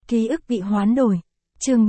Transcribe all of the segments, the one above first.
Ký ức bị hoán đổi. Chương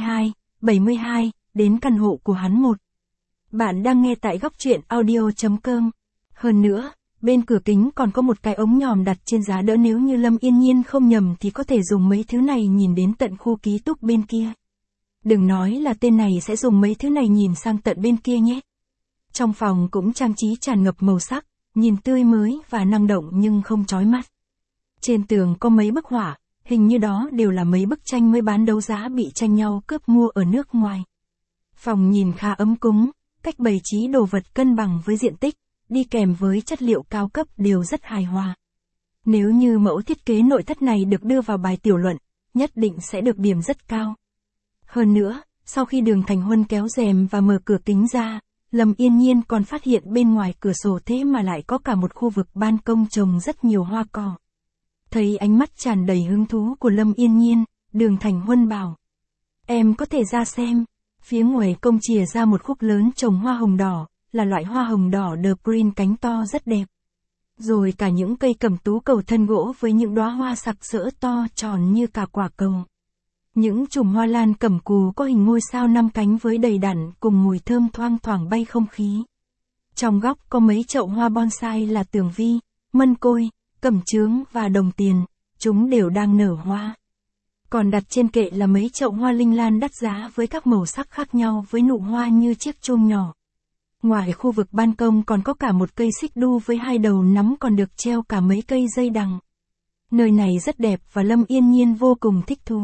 72, đến căn hộ của hắn một. Bạn đang nghe tại góc truyện audio.com. Hơn nữa, bên cửa kính còn có một cái ống nhòm đặt trên giá đỡ, nếu như Lâm Yên Nhiên không nhầm thì có thể dùng mấy thứ này nhìn đến tận khu ký túc bên kia. Đừng nói là tên này sẽ dùng mấy thứ này nhìn sang tận bên kia nhé. Trong phòng cũng trang trí tràn ngập màu sắc, nhìn tươi mới và năng động nhưng không chói mắt. Trên tường có mấy bức họa, hình như đó đều là mấy bức tranh mới bán đấu giá bị tranh nhau cướp mua ở nước ngoài. Phòng nhìn khá ấm cúng, cách bày trí đồ vật cân bằng với diện tích, đi kèm với chất liệu cao cấp đều rất hài hòa. Nếu như mẫu thiết kế nội thất này được đưa vào bài tiểu luận, nhất định sẽ được điểm rất cao. Hơn nữa, sau khi Đường Thành Huân kéo rèm và mở cửa kính ra, Lâm Yên Nhiên còn phát hiện bên ngoài cửa sổ thế mà lại có cả một khu vực ban công trồng rất nhiều hoa cỏ. Thấy ánh mắt tràn đầy hứng thú của Lâm Yên Nhiên, Đường Thành Huân bảo: "Em có thể ra xem." Phía ngoài công chìa ra một khúc lớn trồng hoa hồng đỏ, là loại hoa hồng đỏ The Green cánh to rất đẹp. Rồi cả những cây cẩm tú cầu thân gỗ với những đóa hoa sặc sỡ to tròn như cả quả cầu. Những chùm hoa lan cẩm cù có hình ngôi sao 5 cánh với đầy đặn cùng mùi thơm thoang thoảng bay không khí. Trong góc có mấy chậu hoa bonsai là tường vi, mân côi, cẩm chướng và đồng tiền, chúng đều đang nở hoa. Còn đặt trên kệ là mấy chậu hoa linh lan đắt giá với các màu sắc khác nhau với nụ hoa như chiếc chuông nhỏ. Ngoài khu vực ban công còn có cả một cây xích đu với 2 đầu nắm, còn được treo cả mấy cây dây đằng. Nơi này rất đẹp và Lâm Yên Nhiên vô cùng thích thú.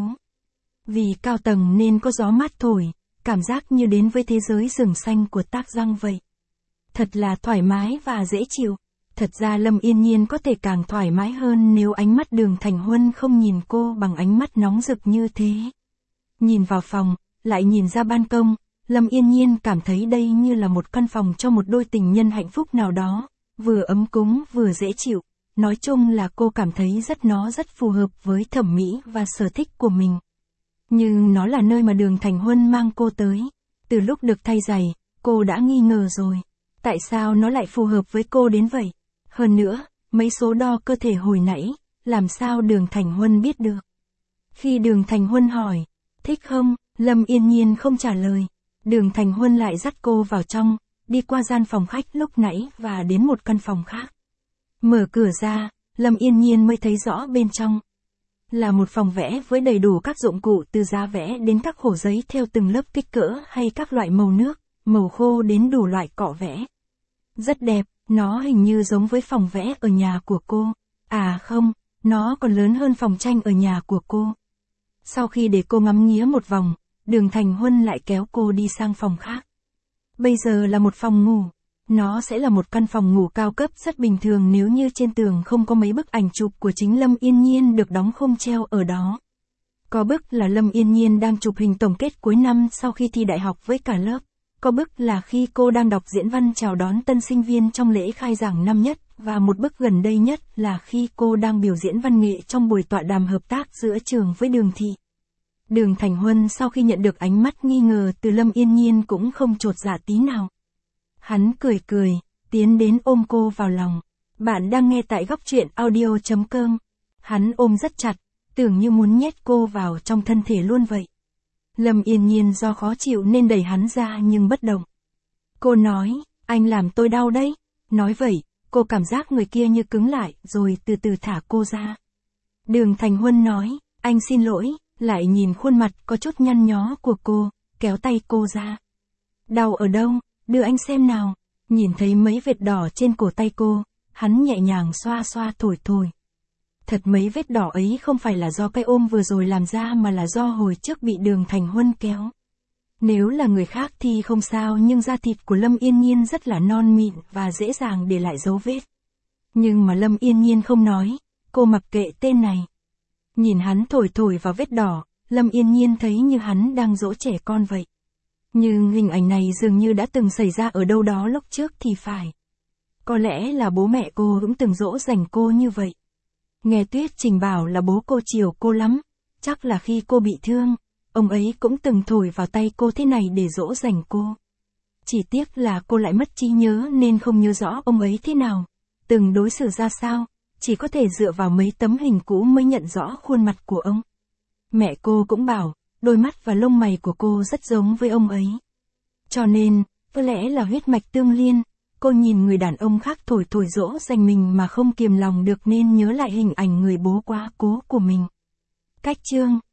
Vì cao tầng nên có gió mát thổi, cảm giác như đến với thế giới rừng xanh của Tác Giang vậy. Thật là thoải mái và dễ chịu. Thật ra Lâm Yên Nhiên có thể càng thoải mái hơn nếu ánh mắt Đường Thành Huân không nhìn cô bằng ánh mắt nóng rực như thế. Nhìn vào phòng, lại nhìn ra ban công, Lâm Yên Nhiên cảm thấy đây như là một căn phòng cho một đôi tình nhân hạnh phúc nào đó, vừa ấm cúng vừa dễ chịu. Nói chung là cô cảm thấy nó rất phù hợp với thẩm mỹ và sở thích của mình. Nhưng nó là nơi mà Đường Thành Huân mang cô tới. Từ lúc được thay giày, cô đã nghi ngờ rồi. Tại sao nó lại phù hợp với cô đến vậy? Hơn nữa, mấy số đo cơ thể hồi nãy, làm sao Đường Thành Huân biết được? Khi Đường Thành Huân hỏi, thích không, Lâm Yên Nhiên không trả lời. Đường Thành Huân lại dắt cô vào trong, đi qua gian phòng khách lúc nãy và đến một căn phòng khác. Mở cửa ra, Lâm Yên Nhiên mới thấy rõ bên trong. Là một phòng vẽ với đầy đủ các dụng cụ từ giá vẽ đến các khổ giấy theo từng lớp kích cỡ hay các loại màu nước, màu khô đến đủ loại cọ vẽ. Rất đẹp, nó hình như giống với phòng vẽ ở nhà của cô. À không, nó còn lớn hơn phòng tranh ở nhà của cô. Sau khi để cô ngắm nghía một vòng, Đường Thành Huân lại kéo cô đi sang phòng khác. Bây giờ là một phòng ngủ. Nó sẽ là một căn phòng ngủ cao cấp rất bình thường nếu như trên tường không có mấy bức ảnh chụp của chính Lâm Yên Nhiên được đóng khung treo ở đó. Có bức là Lâm Yên Nhiên đang chụp hình tổng kết cuối năm sau khi thi đại học với cả lớp. Có bức là khi cô đang đọc diễn văn chào đón tân sinh viên trong lễ khai giảng năm nhất, và một bức gần đây nhất là khi cô đang biểu diễn văn nghệ trong buổi tọa đàm hợp tác giữa trường với Đường thị. Đường Thành Huân sau khi nhận được ánh mắt nghi ngờ từ Lâm Yên Nhiên cũng không chột dạ tí nào. Hắn cười cười, tiến đến ôm cô vào lòng. Bạn đang nghe tại góc truyện audio.com. Hắn ôm rất chặt, tưởng như muốn nhét cô vào trong thân thể luôn vậy. Lâm Yên Nhiên do khó chịu nên đẩy hắn ra nhưng bất động. Cô nói, anh làm tôi đau đấy. Nói vậy, cô cảm giác người kia như cứng lại rồi từ từ thả cô ra. Đường Thành Huân nói, anh xin lỗi, lại nhìn khuôn mặt có chút nhăn nhó của cô, kéo tay cô ra. Đau ở đâu, đưa anh xem nào. Nhìn thấy mấy vết đỏ trên cổ tay cô, hắn nhẹ nhàng xoa xoa thổi thổi. Thật mấy vết đỏ ấy không phải là do cái ôm vừa rồi làm ra mà là do hồi trước bị Đường Thành Huân kéo. Nếu là người khác thì không sao, nhưng da thịt của Lâm Yên Nhiên rất là non mịn và dễ dàng để lại dấu vết. Nhưng mà Lâm Yên Nhiên không nói, cô mặc kệ tên này. Nhìn hắn thổi thổi vào vết đỏ, Lâm Yên Nhiên thấy như hắn đang dỗ trẻ con vậy. Nhưng hình ảnh này dường như đã từng xảy ra ở đâu đó lúc trước thì phải. Có lẽ là bố mẹ cô cũng từng dỗ dành cô như vậy. Nghe Tuyết trình bảo là bố cô chiều cô lắm, chắc là khi cô bị thương, ông ấy cũng từng thổi vào tay cô thế này để dỗ dành cô. Chỉ tiếc là cô lại mất trí nhớ nên không nhớ rõ ông ấy thế nào, từng đối xử ra sao, chỉ có thể dựa vào mấy tấm hình cũ mới nhận rõ khuôn mặt của ông. Mẹ cô cũng bảo, đôi mắt và lông mày của cô rất giống với ông ấy. Cho nên, có lẽ là huyết mạch tương liên, cô nhìn người đàn ông khác thổi dỗ dành mình mà không kiềm lòng được nên nhớ lại hình ảnh người bố quá cố của mình. Cách chương